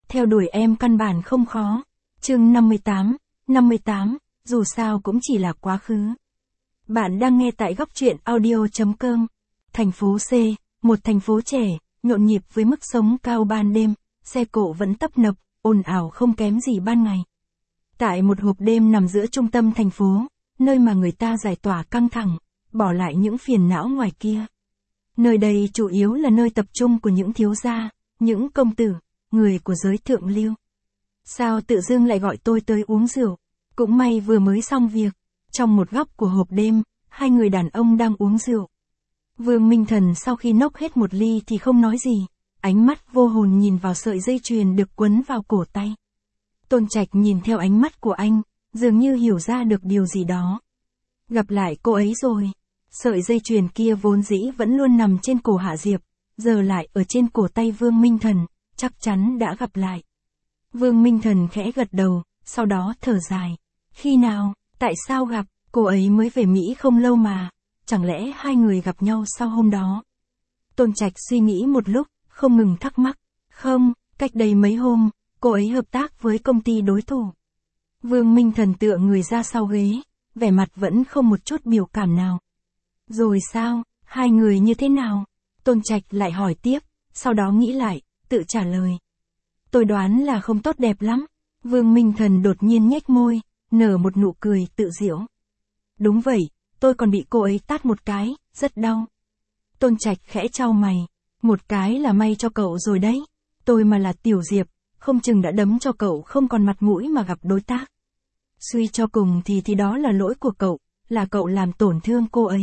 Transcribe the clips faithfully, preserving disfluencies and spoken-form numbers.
Theo đuổi em căn bản không khó. Chương năm mươi tám, năm mươi tám, dù sao cũng chỉ là quá khứ. Bạn đang nghe tại góc truyện audio.com. Thành phố C, một thành phố trẻ, nhộn nhịp với mức sống cao ban đêm, xe cộ vẫn tấp nập, ồn ào không kém gì ban ngày. Tại một hộp đêm nằm giữa trung tâm thành phố, nơi mà người ta giải tỏa căng thẳng, bỏ lại những phiền não ngoài kia. Nơi đây chủ yếu là nơi tập trung của những thiếu gia, những công tử, người của giới thượng lưu. Sao tự dưng lại gọi tôi tới uống rượu? Cũng may vừa mới xong việc. Trong một góc của hộp đêm, hai người đàn ông đang uống rượu. Vương Minh Thần sau khi nốc hết một ly thì không nói gì, ánh mắt vô hồn nhìn vào sợi dây chuyền được quấn vào cổ tay. Tôn Trạch nhìn theo ánh mắt của anh, dường như hiểu ra được điều gì đó. Gặp lại cô ấy rồi. Sợi dây chuyền kia vốn dĩ vẫn luôn nằm trên cổ Hạ Diệp, giờ lại ở trên cổ tay Vương Minh Thần, chắc chắn đã gặp lại. Vương Minh Thần khẽ gật đầu, sau đó thở dài. Khi nào, tại sao gặp, cô ấy mới về Mỹ không lâu mà, chẳng lẽ hai người gặp nhau sau hôm đó? Tôn Trạch suy nghĩ một lúc, không ngừng thắc mắc. Không, cách đây mấy hôm, cô ấy hợp tác với công ty đối thủ. Vương Minh Thần tựa người ra sau ghế, vẻ mặt vẫn không một chút biểu cảm nào. Rồi sao, hai người như thế nào? Tôn Trạch lại hỏi tiếp, sau đó nghĩ lại, tự trả lời. Tôi đoán là không tốt đẹp lắm. Vương Minh Thần đột nhiên nhếch môi, nở một nụ cười tự giễu. Đúng vậy, tôi còn bị cô ấy tát một cái, rất đau. Tôn Trạch khẽ chau mày, một cái là may cho cậu rồi đấy. Tôi mà là Tiểu Diệp, không chừng đã đấm cho cậu không còn mặt mũi mà gặp đối tác. Suy cho cùng thì thì đó là lỗi của cậu, là cậu làm tổn thương cô ấy.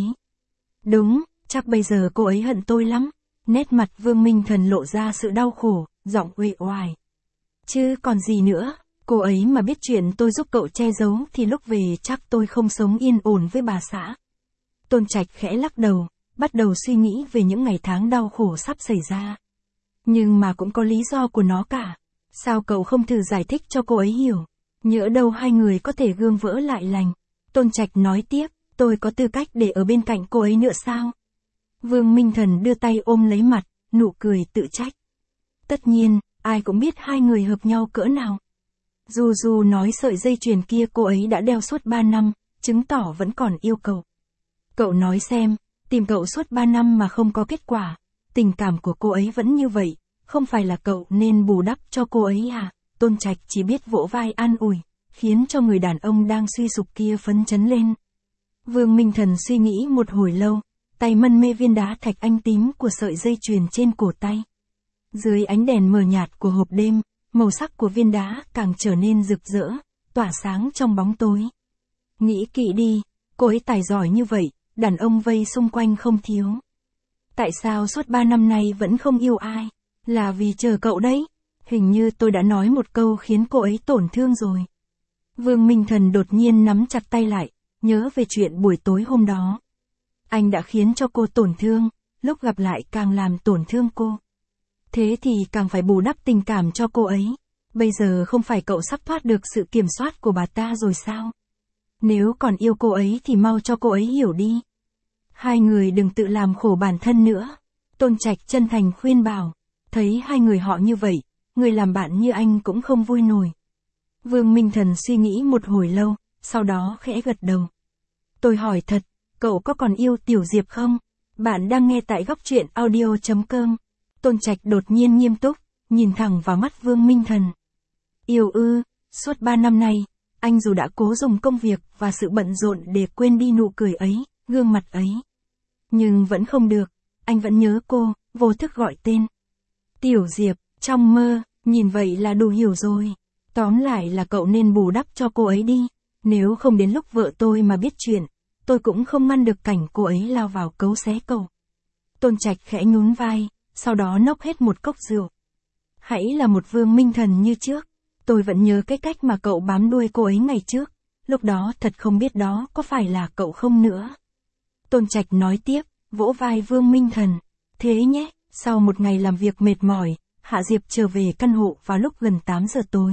Đúng, chắc bây giờ cô ấy hận tôi lắm. Nét mặt Vương Minh Thần lộ ra sự đau khổ, giọng uể oải. Chứ còn gì nữa, cô ấy mà biết chuyện tôi giúp cậu che giấu thì lúc về chắc tôi không sống yên ổn với bà xã. Tôn Trạch khẽ lắc đầu, bắt đầu suy nghĩ về những ngày tháng đau khổ sắp xảy ra. Nhưng mà cũng có lý do của nó cả. Sao cậu không thử giải thích cho cô ấy hiểu? Nhỡ đâu hai người có thể gương vỡ lại lành. Tôn Trạch nói tiếp, tôi có tư cách để ở bên cạnh cô ấy nữa sao? Vương Minh Thần đưa tay ôm lấy mặt, nụ cười tự trách. Tất nhiên, ai cũng biết hai người hợp nhau cỡ nào. Dù dù nói sợi dây chuyền kia cô ấy đã đeo suốt ba năm, chứng tỏ vẫn còn yêu cậu. Cậu nói xem, tìm cậu suốt ba năm mà không có kết quả, tình cảm của cô ấy vẫn như vậy, không phải là cậu nên bù đắp cho cô ấy à? Tôn Trạch chỉ biết vỗ vai an ủi, khiến cho người đàn ông đang suy sụp kia phấn chấn lên. Vương Minh Thần suy nghĩ một hồi lâu, tay mân mê viên đá thạch anh tím của sợi dây chuyền trên cổ tay. Dưới ánh đèn mờ nhạt của hộp đêm, màu sắc của viên đá càng trở nên rực rỡ, tỏa sáng trong bóng tối. Nghĩ kỹ đi, cô ấy tài giỏi như vậy, đàn ông vây xung quanh không thiếu. Tại sao suốt ba năm nay vẫn không yêu ai? Là vì chờ cậu đấy. Hình như tôi đã nói một câu khiến cô ấy tổn thương rồi. Vương Minh Thần đột nhiên nắm chặt tay lại, nhớ về chuyện buổi tối hôm đó. Anh đã khiến cho cô tổn thương, lúc gặp lại càng làm tổn thương cô. Thế thì càng phải bù đắp tình cảm cho cô ấy. Bây giờ không phải cậu sắp thoát được sự kiểm soát của bà ta rồi sao? Nếu còn yêu cô ấy thì mau cho cô ấy hiểu đi. Hai người đừng tự làm khổ bản thân nữa. Tôn Trạch chân thành khuyên bảo. Thấy hai người họ như vậy, người làm bạn như anh cũng không vui nổi. Vương Minh Thần suy nghĩ một hồi lâu, sau đó khẽ gật đầu. Tôi hỏi thật, cậu có còn yêu Tiểu Diệp không? Bạn đang nghe tại góc truyện audio.com. Tôn Trạch đột nhiên nghiêm túc, nhìn thẳng vào mắt Vương Minh Thần. Yêu ư, suốt ba năm nay, anh dù đã cố dùng công việc và sự bận rộn để quên đi nụ cười ấy, gương mặt ấy. Nhưng vẫn không được, anh vẫn nhớ cô, vô thức gọi tên. Tiểu Diệp, trong mơ, nhìn vậy là đủ hiểu rồi. Tóm lại là cậu nên bù đắp cho cô ấy đi, nếu không đến lúc vợ tôi mà biết chuyện, tôi cũng không ngăn được cảnh cô ấy lao vào cấu xé cậu. Tôn Trạch khẽ nhún vai, sau đó nốc hết một cốc rượu. Hãy là một Vương Minh Thần như trước, tôi vẫn nhớ cái cách mà cậu bám đuôi cô ấy ngày trước, lúc đó thật không biết đó có phải là cậu không nữa. Tôn Trạch nói tiếp, vỗ vai Vương Minh Thần. Thế nhé, sau một ngày làm việc mệt mỏi, Hạ Diệp trở về căn hộ vào lúc gần tám giờ tối.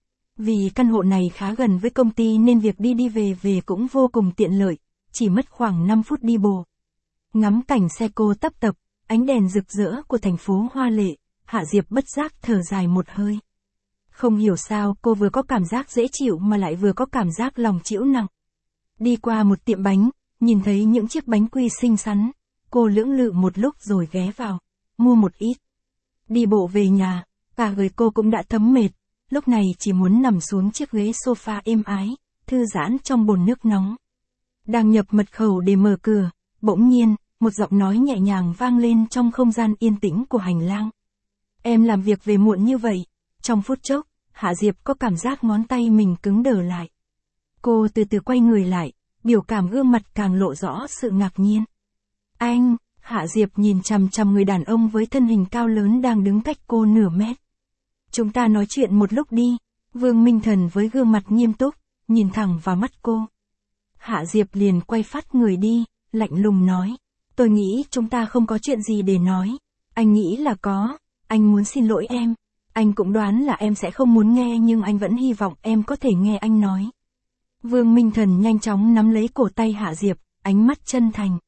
Vì căn hộ này khá gần với công ty nên việc đi đi về về cũng vô cùng tiện lợi, chỉ mất khoảng năm phút đi bộ. Ngắm cảnh xe cô tấp tập, ánh đèn rực rỡ của thành phố hoa lệ, Hạ Diệp bất giác thở dài một hơi. Không hiểu sao cô vừa có cảm giác dễ chịu mà lại vừa có cảm giác lòng trĩu nặng. Đi qua một tiệm bánh, nhìn thấy những chiếc bánh quy xinh xắn, cô lưỡng lự một lúc rồi ghé vào, mua một ít. Đi bộ về nhà, cả người cô cũng đã thấm mệt, lúc này chỉ muốn nằm xuống chiếc ghế sofa êm ái, thư giãn trong bồn nước nóng. Đang nhập mật khẩu để mở cửa, bỗng nhiên, một giọng nói nhẹ nhàng vang lên trong không gian yên tĩnh của hành lang. Em làm việc về muộn như vậy. Trong phút chốc, Hạ Diệp có cảm giác ngón tay mình cứng đờ lại. Cô từ từ quay người lại, biểu cảm gương mặt càng lộ rõ sự ngạc nhiên. Anh, Hạ Diệp nhìn chằm chằm người đàn ông với thân hình cao lớn đang đứng cách cô nửa mét. Chúng ta nói chuyện một lúc đi, Vương Minh Thần với gương mặt nghiêm túc, nhìn thẳng vào mắt cô. Hạ Diệp liền quay phát người đi, lạnh lùng nói. Tôi nghĩ chúng ta không có chuyện gì để nói. Anh nghĩ là có, anh muốn xin lỗi em. Anh cũng đoán là em sẽ không muốn nghe nhưng anh vẫn hy vọng em có thể nghe anh nói. Vương Minh Thần nhanh chóng nắm lấy cổ tay Hạ Diệp, ánh mắt chân thành.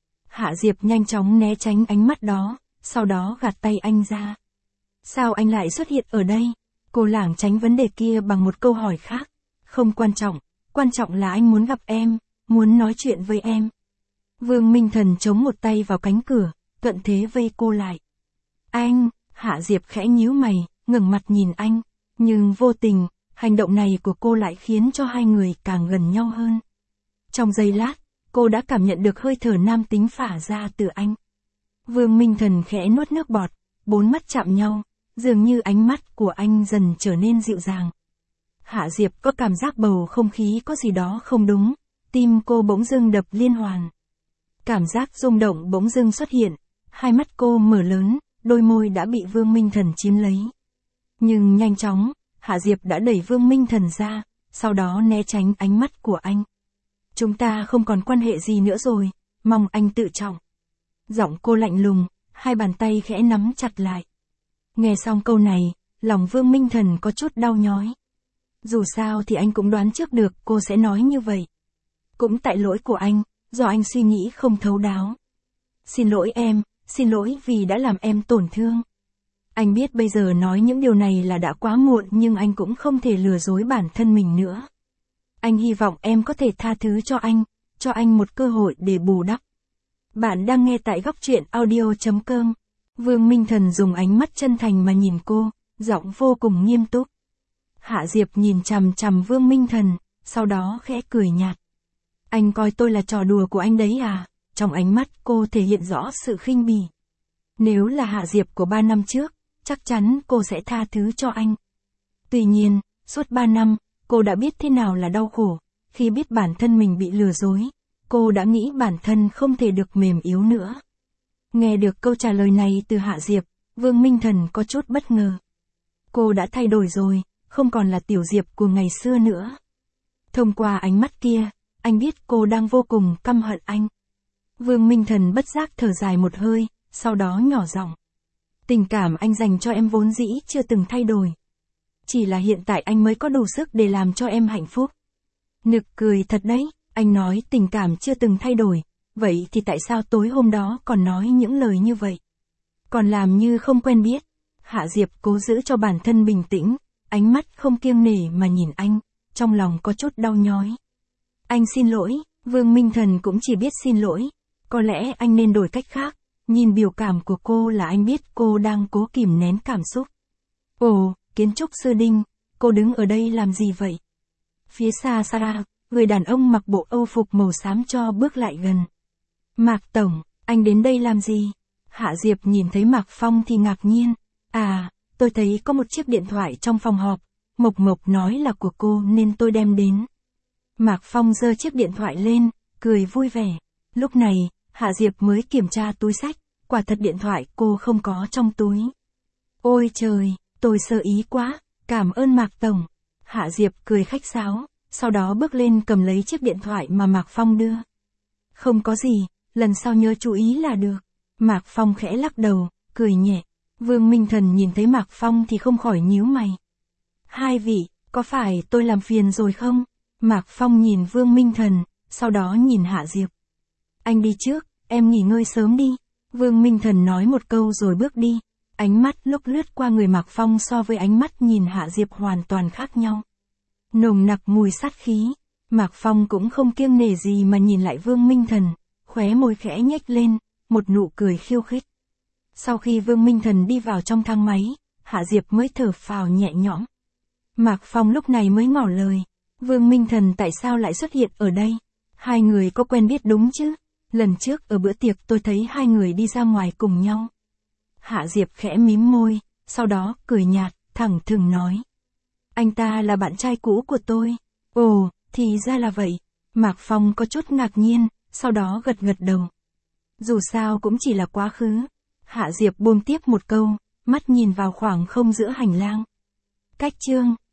Hạ Diệp nhanh chóng né tránh ánh mắt đó, sau đó gạt tay anh ra. Sao anh lại xuất hiện ở đây? Cô lảng tránh vấn đề kia bằng một câu hỏi khác. Không quan trọng, quan trọng là anh muốn gặp em, muốn nói chuyện với em. Vương Minh Thần chống một tay vào cánh cửa, cận thế vây cô lại. Anh, Hạ Diệp khẽ nhíu mày, ngẩng mặt nhìn anh, nhưng vô tình, hành động này của cô lại khiến cho hai người càng gần nhau hơn. Trong giây lát, cô đã cảm nhận được hơi thở nam tính phả ra từ anh. Vương Minh Thần khẽ nuốt nước bọt, bốn mắt chạm nhau, dường như ánh mắt của anh dần trở nên dịu dàng. Hạ Diệp có cảm giác bầu không khí có gì đó không đúng, tim cô bỗng dưng đập liên hoàn. Cảm giác rung động bỗng dưng xuất hiện, hai mắt cô mở lớn, đôi môi đã bị Vương Minh Thần chiếm lấy. Nhưng nhanh chóng, Hạ Diệp đã đẩy Vương Minh Thần ra, sau đó né tránh ánh mắt của anh. Chúng ta không còn quan hệ gì nữa rồi, mong anh tự trọng. Giọng cô lạnh lùng, hai bàn tay khẽ nắm chặt lại. Nghe xong câu này, lòng Vương Minh Thần có chút đau nhói. Dù sao thì anh cũng đoán trước được cô sẽ nói như vậy. Cũng tại lỗi của anh, do anh suy nghĩ không thấu đáo. Xin lỗi em, xin lỗi vì đã làm em tổn thương. Anh biết bây giờ nói những điều này là đã quá muộn nhưng anh cũng không thể lừa dối bản thân mình nữa. Anh hy vọng em có thể tha thứ cho anh, cho anh một cơ hội để bù đắp. Bạn đang nghe tại góc truyện audio.com. Vương Minh Thần dùng ánh mắt chân thành mà nhìn cô, giọng vô cùng nghiêm túc. Hạ Diệp nhìn chằm chằm Vương Minh Thần, sau đó khẽ cười nhạt. Anh coi tôi là trò đùa của anh đấy à? Trong ánh mắt cô thể hiện rõ sự khinh bỉ. Nếu là Hạ Diệp của ba năm trước, chắc chắn cô sẽ tha thứ cho anh. Tuy nhiên, suốt ba năm, cô đã biết thế nào là đau khổ. Khi biết bản thân mình bị lừa dối, cô đã nghĩ bản thân không thể được mềm yếu nữa. Nghe được câu trả lời này từ Hạ Diệp, Vương Minh Thần có chút bất ngờ. Cô đã thay đổi rồi, không còn là Tiểu Diệp của ngày xưa nữa. Thông qua ánh mắt kia, anh biết cô đang vô cùng căm hận anh. Vương Minh Thần bất giác thở dài một hơi, sau đó nhỏ giọng. Tình cảm anh dành cho em vốn dĩ chưa từng thay đổi. Chỉ là hiện tại anh mới có đủ sức để làm cho em hạnh phúc. Nực cười thật đấy, anh nói tình cảm chưa từng thay đổi, vậy thì tại sao tối hôm đó còn nói những lời như vậy? Còn làm như không quen biết. Hạ Diệp cố giữ cho bản thân bình tĩnh, ánh mắt không kiêng nể mà nhìn anh, trong lòng có chút đau nhói. Anh xin lỗi, Vương Minh Thần cũng chỉ biết xin lỗi. Có lẽ anh nên đổi cách khác. Nhìn biểu cảm của cô là anh biết cô đang cố kìm nén cảm xúc. Ồ, kiến trúc sư Đinh, cô đứng ở đây làm gì vậy? Phía xa xa, người đàn ông mặc bộ âu phục màu xám cho bước lại gần. Mạc Tổng, anh đến đây làm gì? Hạ Diệp nhìn thấy Mạc Phong thì ngạc nhiên. À, tôi thấy có một chiếc điện thoại trong phòng họp. Mộc Mộc nói là của cô nên tôi đem đến. Mạc Phong giơ chiếc điện thoại lên, cười vui vẻ. Lúc này, Hạ Diệp mới kiểm tra túi xách, quả thật điện thoại cô không có trong túi. Ôi trời, tôi sơ ý quá, cảm ơn Mạc Tổng. Hạ Diệp cười khách sáo, sau đó bước lên cầm lấy chiếc điện thoại mà Mạc Phong đưa. Không có gì, lần sau nhớ chú ý là được. Mạc Phong khẽ lắc đầu, cười nhẹ. Vương Minh Thần nhìn thấy Mạc Phong thì không khỏi nhíu mày. Hai vị, có phải tôi làm phiền rồi không? Mạc Phong nhìn Vương Minh Thần, sau đó nhìn Hạ Diệp. Anh đi trước, em nghỉ ngơi sớm đi. Vương Minh Thần nói một câu rồi bước đi. Ánh mắt lúc lướt qua người Mạc Phong so với ánh mắt nhìn Hạ Diệp hoàn toàn khác nhau. Nồng nặc mùi sát khí, Mạc Phong cũng không kiêng nể gì mà nhìn lại Vương Minh Thần, khóe môi khẽ nhếch lên, một nụ cười khiêu khích. Sau khi Vương Minh Thần đi vào trong thang máy, Hạ Diệp mới thở phào nhẹ nhõm. Mạc Phong lúc này mới ngỏ lời, Vương Minh Thần tại sao lại xuất hiện ở đây? Hai người có quen biết đúng chứ? Lần trước ở bữa tiệc tôi thấy hai người đi ra ngoài cùng nhau. Hạ Diệp khẽ mím môi, sau đó cười nhạt, thẳng thừng nói. Anh ta là bạn trai cũ của tôi. Ồ, thì ra là vậy. Mạc Phong có chút ngạc nhiên, sau đó gật gật đầu. Dù sao cũng chỉ là quá khứ. Hạ Diệp buông tiếp một câu, mắt nhìn vào khoảng không giữa hành lang. Cách chương